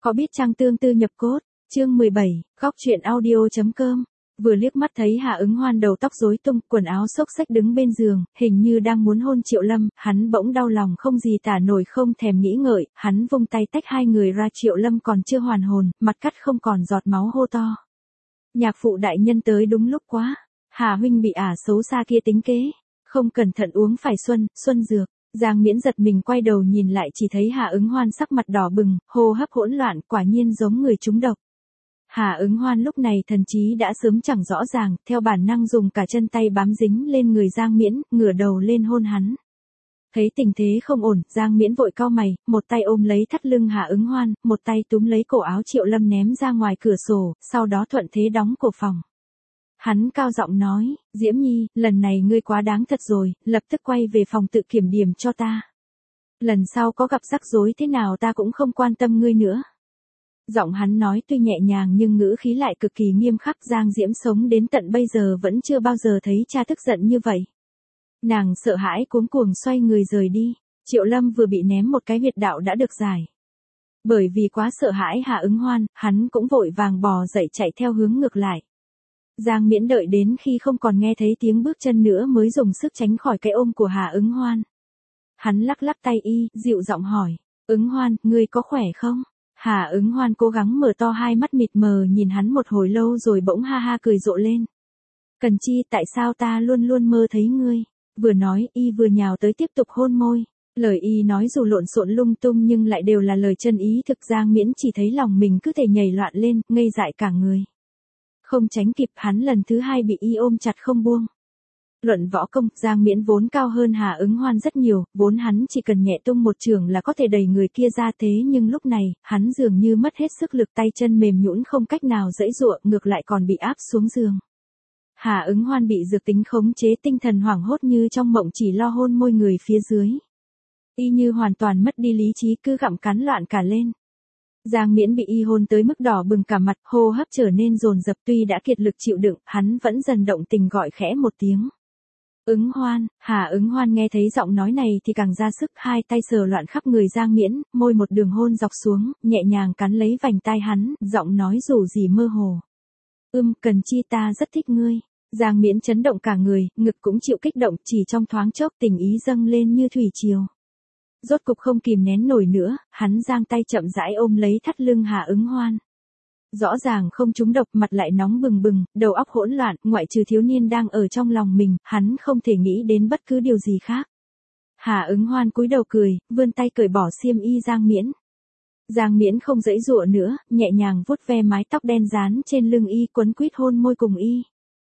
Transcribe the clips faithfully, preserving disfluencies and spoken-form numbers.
Có biết trang tương tư nhập cốt, chương mười bảy, góc truyện audio.com. Vừa liếc mắt thấy Hà Ứng Hoan đầu tóc rối tung, quần áo xốc xếch đứng bên giường, hình như đang muốn hôn Triệu Lâm, hắn bỗng đau lòng không gì tả nổi, không thèm nghĩ ngợi, hắn vung tay tách hai người ra. Triệu Lâm còn chưa hoàn hồn, mặt cắt không còn giọt máu, hô to: "Nhạc phụ đại nhân tới đúng lúc quá, Hà huynh bị ả xấu xa kia tính kế, không cẩn thận uống phải xuân, xuân dược." Giang Miễn giật mình quay đầu nhìn lại, chỉ thấy Hà Ứng Hoan sắc mặt đỏ bừng, hô hấp hỗn loạn, quả nhiên giống người trúng độc. Hà Ứng Hoan lúc này thần trí đã sớm chẳng rõ ràng, theo bản năng dùng cả chân tay bám dính lên người Giang Miễn, ngửa đầu lên hôn hắn. Thấy tình thế không ổn, Giang Miễn vội cau mày, một tay ôm lấy thắt lưng Hà Ứng Hoan, một tay túm lấy cổ áo Triệu Lâm ném ra ngoài cửa sổ, sau đó thuận thế đóng cổ phòng. Hắn cao giọng nói: "Diễm Nhi, lần này ngươi quá đáng thật rồi, lập tức quay về phòng tự kiểm điểm cho ta. Lần sau có gặp rắc rối thế nào ta cũng không quan tâm ngươi nữa." Giọng hắn nói tuy nhẹ nhàng nhưng ngữ khí lại cực kỳ nghiêm khắc. Giang Diễm sống đến tận bây giờ vẫn chưa bao giờ thấy cha tức giận như vậy. Nàng sợ hãi cuống cuồng xoay người rời đi. Triệu Lâm vừa bị ném một cái huyệt đạo đã được giải. Bởi vì quá sợ hãi Hà Ứng Hoan, hắn cũng vội vàng bò dậy chạy theo hướng ngược lại. Giang Miễn đợi đến khi không còn nghe thấy tiếng bước chân nữa mới dùng sức tránh khỏi cái ôm của Hà Ứng Hoan. Hắn lắc lắc tay y, dịu giọng hỏi: "Ứng Hoan, ngươi có khỏe không?" Hà Ứng Hoan cố gắng mở to hai mắt mịt mờ nhìn hắn một hồi lâu rồi bỗng ha ha cười rộ lên. "Cần Chi, tại sao ta luôn luôn mơ thấy ngươi?" Vừa nói, y vừa nhào tới tiếp tục hôn môi. Lời y nói dù lộn xộn lung tung nhưng lại đều là lời chân ý thực. Giang Miễn chỉ thấy lòng mình cứ thể nhảy loạn lên, ngây dại cả người. Không tránh kịp, hắn lần thứ hai bị y ôm chặt không buông. Luận võ công, Giang Miễn vốn cao hơn Hà Ứng Hoan rất nhiều, vốn hắn chỉ cần nhẹ tung một chưởng là có thể đẩy người kia ra, thế nhưng lúc này, hắn dường như mất hết sức lực, tay chân mềm nhũn không cách nào giãy giụa, ngược lại còn bị áp xuống giường. Hà Ứng Hoan bị dược tính khống chế, tinh thần hoảng hốt như trong mộng, chỉ lo hôn môi người phía dưới. Y như hoàn toàn mất đi lý trí, cứ gặm cắn loạn cả lên. Giang Miễn bị y hôn tới mức đỏ bừng cả mặt, hô hấp trở nên dồn dập, tuy đã kiệt lực chịu đựng, hắn vẫn dần động tình gọi khẽ một tiếng: "Ứng Hoan." Hà Ứng Hoan nghe thấy giọng nói này thì càng ra sức, hai tay sờ loạn khắp người Giang Miễn, môi một đường hôn dọc xuống, nhẹ nhàng cắn lấy vành tai hắn, giọng nói dù gì mơ hồ: "Ưm, Cần Chi, ta rất thích ngươi." Giang Miễn chấn động cả người, ngực cũng chịu kích động, chỉ trong thoáng chốc tình ý dâng lên như thủy triều. Rốt cục không kìm nén nổi nữa, hắn giang tay chậm rãi ôm lấy thắt lưng Hà Ứng Hoan. Rõ ràng không trúng độc, mặt lại nóng bừng bừng, đầu óc hỗn loạn, ngoại trừ thiếu niên đang ở trong lòng mình, hắn không thể nghĩ đến bất cứ điều gì khác. Hà Ứng Hoan cúi đầu cười, vươn tay cởi bỏ xiêm y Giang Miễn. Giang Miễn không giãy giụa nữa, nhẹ nhàng vuốt ve mái tóc đen rán trên lưng y, quấn quýt hôn môi cùng y.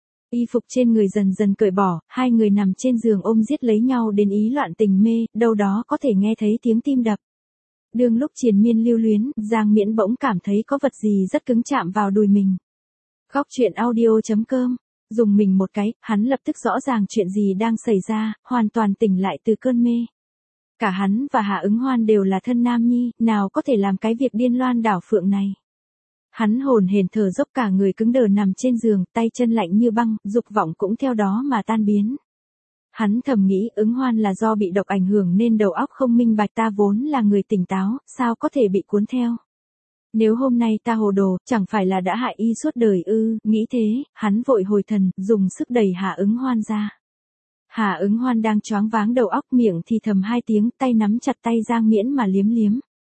Y phục trên người dần dần cởi bỏ, hai người nằm trên giường ôm giết lấy nhau đến ý loạn tình mê, đâu đó có thể nghe thấy tiếng tim đập. Đương lúc triền miên lưu luyến, Giang Miễn bỗng cảm thấy có vật gì rất cứng chạm vào đùi mình. Góc truyện audio.com. Dùng mình một cái, hắn lập tức rõ ràng chuyện gì đang xảy ra, hoàn toàn tỉnh lại từ cơn mê. Cả hắn và Hà Ứng Hoan đều là thân nam nhi, nào có thể làm cái việc điên loan đảo phượng này. Hắn hồn hển thở dốc, cả người cứng đờ nằm trên giường, tay chân lạnh như băng, dục vọng cũng theo đó mà tan biến. Hắn thầm nghĩ, Ứng Hoan là do bị độc ảnh hưởng nên đầu óc không minh bạch, ta vốn là người tỉnh táo, sao có thể bị cuốn theo. Nếu hôm nay ta hồ đồ, chẳng phải là đã hại y suốt đời ư? Nghĩ thế, hắn vội hồi thần, dùng sức đẩy Hà Ứng Hoan ra. Hà Ứng Hoan đang choáng váng đầu óc, miệng thì thầm hai tiếng, tay nắm chặt tay Giang Miễn mà liếm liếm.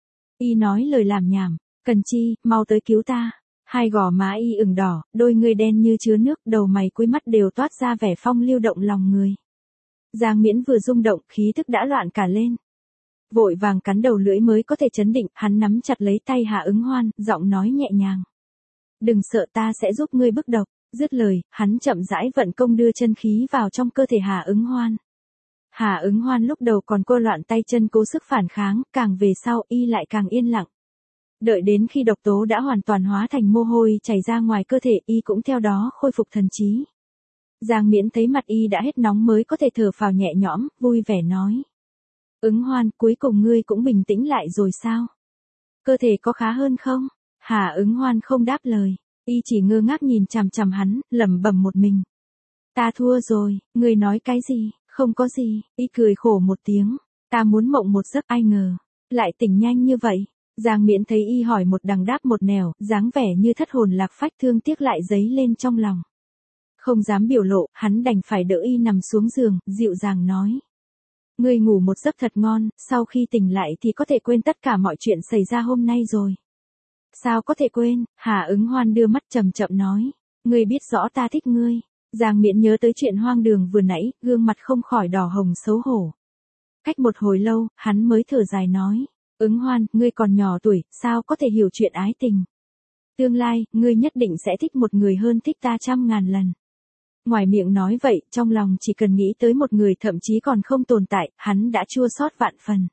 Y nói lời làm nhảm: "Cần Chi, mau tới cứu ta." Hai gò má y ửng đỏ, đôi người đen như chứa nước, đầu mày cuối mắt đều toát ra vẻ phong lưu động lòng người. Giang Miễn vừa rung động, khí thức đã loạn cả lên. Vội vàng cắn đầu lưỡi mới có thể trấn định, hắn nắm chặt lấy tay Hà Ứng Hoan, giọng nói nhẹ nhàng: "Đừng sợ, ta sẽ giúp ngươi bức độc." Dứt lời, hắn chậm rãi vận công đưa chân khí vào trong cơ thể Hà Ứng Hoan. Hà Ứng Hoan lúc đầu còn cô loạn tay chân cố sức phản kháng, càng về sau y lại càng yên lặng. Đợi đến khi độc tố đã hoàn toàn hóa thành mồ hôi chảy ra ngoài cơ thể, y cũng theo đó khôi phục thần trí. Giang Miễn thấy mặt y đã hết nóng mới có thể thở phào nhẹ nhõm, vui vẻ nói: "Ứng Hoan, cuối cùng ngươi cũng bình tĩnh lại rồi sao? Cơ thể có khá hơn không?" Hà Ứng Hoan không đáp lời, y chỉ ngơ ngác nhìn chằm chằm hắn, lẩm bẩm một mình: "Ta thua rồi." "Ngươi nói cái gì?" "Không có gì." Y cười khổ một tiếng: "Ta muốn mộng một giấc, ai ngờ lại tỉnh nhanh như vậy." Giang Miễn thấy y hỏi một đằng đáp một nẻo, dáng vẻ như thất hồn lạc phách, thương tiếc lại dấy lên trong lòng. Không dám biểu lộ, hắn đành phải đỡ y nằm xuống giường, dịu dàng nói. Ngươi ngủ một giấc thật ngon, sau khi tỉnh lại thì có thể quên tất cả mọi chuyện xảy ra hôm nay rồi. Sao có thể quên? Hà Ứng Hoan đưa mắt chậm chậm nói. Ngươi biết rõ ta thích ngươi. Giang Miễn nhớ tới chuyện hoang đường vừa nãy, gương mặt không khỏi đỏ hồng xấu hổ. Cách một hồi lâu, hắn mới thở dài nói. Ứng Hoan, ngươi còn nhỏ tuổi, sao có thể hiểu chuyện ái tình. Tương lai, ngươi nhất định sẽ thích một người hơn thích ta trăm ngàn lần. Ngoài miệng nói vậy, trong lòng chỉ cần nghĩ tới một người thậm chí còn không tồn tại, hắn đã chua xót vạn phần.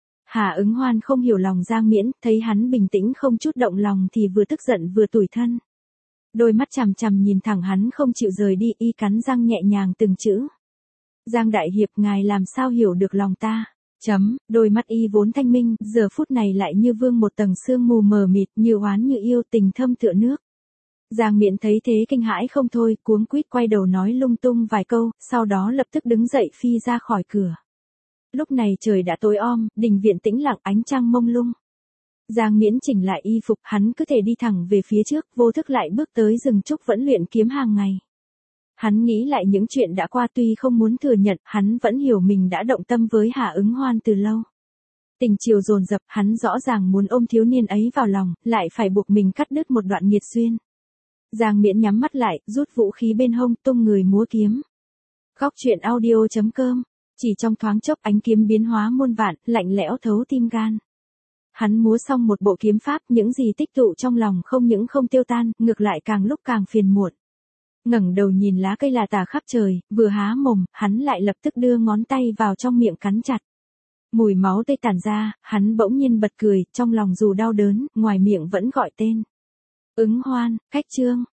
Hà Ứng Hoan không hiểu lòng Giang Miễn, thấy hắn bình tĩnh không chút động lòng thì vừa tức giận vừa tủi thân. Đôi mắt chằm chằm nhìn thẳng hắn không chịu rời đi, y cắn răng nhẹ nhàng từng chữ. Giang Đại Hiệp, ngài làm sao hiểu được lòng ta? Chấm, đôi mắt y vốn thanh minh, giờ phút này lại như vương một tầng sương mù mờ mịt, như oán như yêu, tình thâm tựa nước. Giang Miễn thấy thế kinh hãi không thôi, cuống quýt quay đầu nói lung tung vài câu, sau đó lập tức đứng dậy phi ra khỏi cửa. Lúc này trời đã tối om, đình viện tĩnh lặng, ánh trăng mông lung. Giang Miễn chỉnh lại y phục, hắn cứ thể đi thẳng về phía trước, vô thức lại bước tới rừng trúc vẫn luyện kiếm hàng ngày. Hắn nghĩ lại những chuyện đã qua, tuy không muốn thừa nhận, hắn vẫn hiểu mình đã động tâm với Hà Ứng Hoan từ lâu. Tình chiều dồn dập, hắn rõ ràng muốn ôm thiếu niên ấy vào lòng, lại phải buộc mình cắt đứt một đoạn nghiệt duyên. Giang Miễn nhắm mắt lại, rút vũ khí bên hông, tung người múa kiếm. Góc truyện audio chấm com. Chỉ trong thoáng chốc, ánh kiếm biến hóa muôn vạn, lạnh lẽo thấu tim gan. Hắn múa xong một bộ kiếm pháp, những gì tích tụ trong lòng không những không tiêu tan, ngược lại càng lúc càng phiền muộn. Ngẩng đầu nhìn lá cây là tả khắp trời, vừa há mồm, hắn lại lập tức đưa ngón tay vào trong miệng cắn chặt. Mùi máu tươi tản ra, hắn bỗng nhiên bật cười, trong lòng dù đau đớn, ngoài miệng vẫn gọi tên. Ứng Hoan, cách chương.